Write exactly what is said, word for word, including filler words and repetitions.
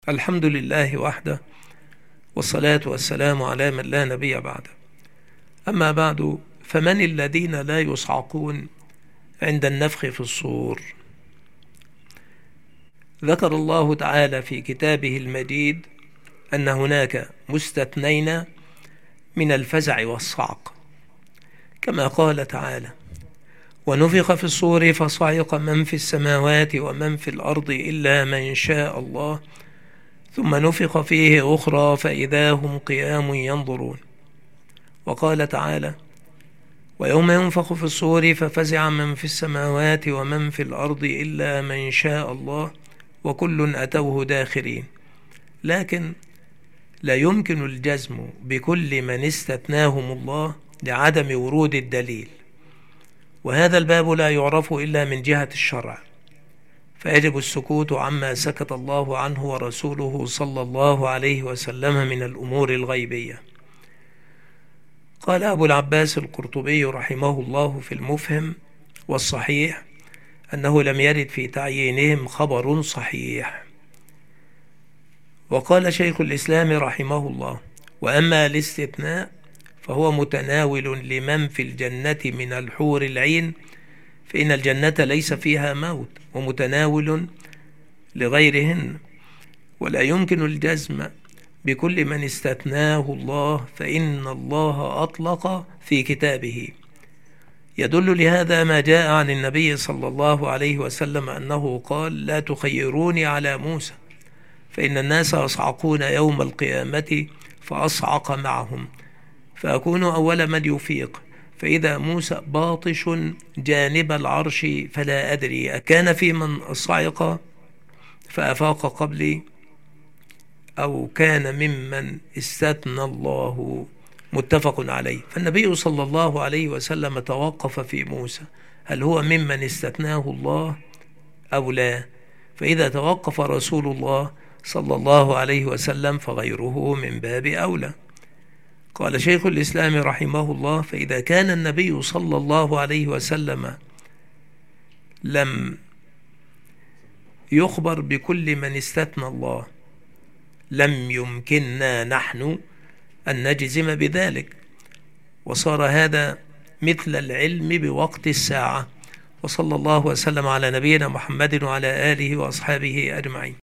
الحمد لله وحده، والصلاة والسلام على من لا نبي بعده. أما بعد، فمن الذين لا يصعقون عند النفخ في الصور؟ ذكر الله تعالى في كتابه المجيد أن هناك مستثنين من الفزع والصعق، كما قال تعالى: ونفخ في الصور فصعق من في السماوات ومن في الأرض إلا من شاء الله ثم نفخ فيه أخرى فإذا هم قيام ينظرون. وقال تعالى: ويوم ينفخ في الصور ففزع من في السماوات ومن في الأرض إلا من شاء الله وكل أتوه داخرين. لكن لا يمكن الجزم بكل من استثناهم الله لعدم ورود الدليل، وهذا الباب لا يعرف إلا من جهة الشرع، فيجب السكوت عما سكت الله عنه ورسوله صلى الله عليه وسلم من الأمور الغيبية. قال أبو العباس القرطبي رحمه الله في المفهم: والصحيح أنه لم يرد في تعيينهم خبر صحيح. وقال شيخ الإسلام رحمه الله: وأما الاستثناء فهو متناول لمن في الجنة من الحور العين، فإن الجنة ليس فيها موت، ومتناول لغيرهن، ولا يمكن الجزم بكل من استثناه الله، فإن الله أطلق في كتابه. يدل لهذا ما جاء عن النبي صلى الله عليه وسلم أنه قال: لا تخيروني على موسى، فإن الناس يصعقون يوم القيامة فأصعق معهم، فأكون أول من يفيق، فإذا موسى باطش جانب العرش فلا أدري أكان في من صعق فأفاق قبلي أو كان ممن استثنى الله، متفق عليه. فالنبي صلى الله عليه وسلم توقف في موسى، هل هو ممن استثناه الله أو لا؟ فإذا توقف رسول الله صلى الله عليه وسلم فغيره من باب أولى. قال شيخ الإسلام رحمه الله: فإذا كان النبي صلى الله عليه وسلم لم يخبر بكل من استثنى الله، لم يمكننا نحن أن نجزم بذلك، وصار هذا مثل العلم بوقت الساعة. وصلى الله وسلم على نبينا محمد وعلى آله وأصحابه أجمعين.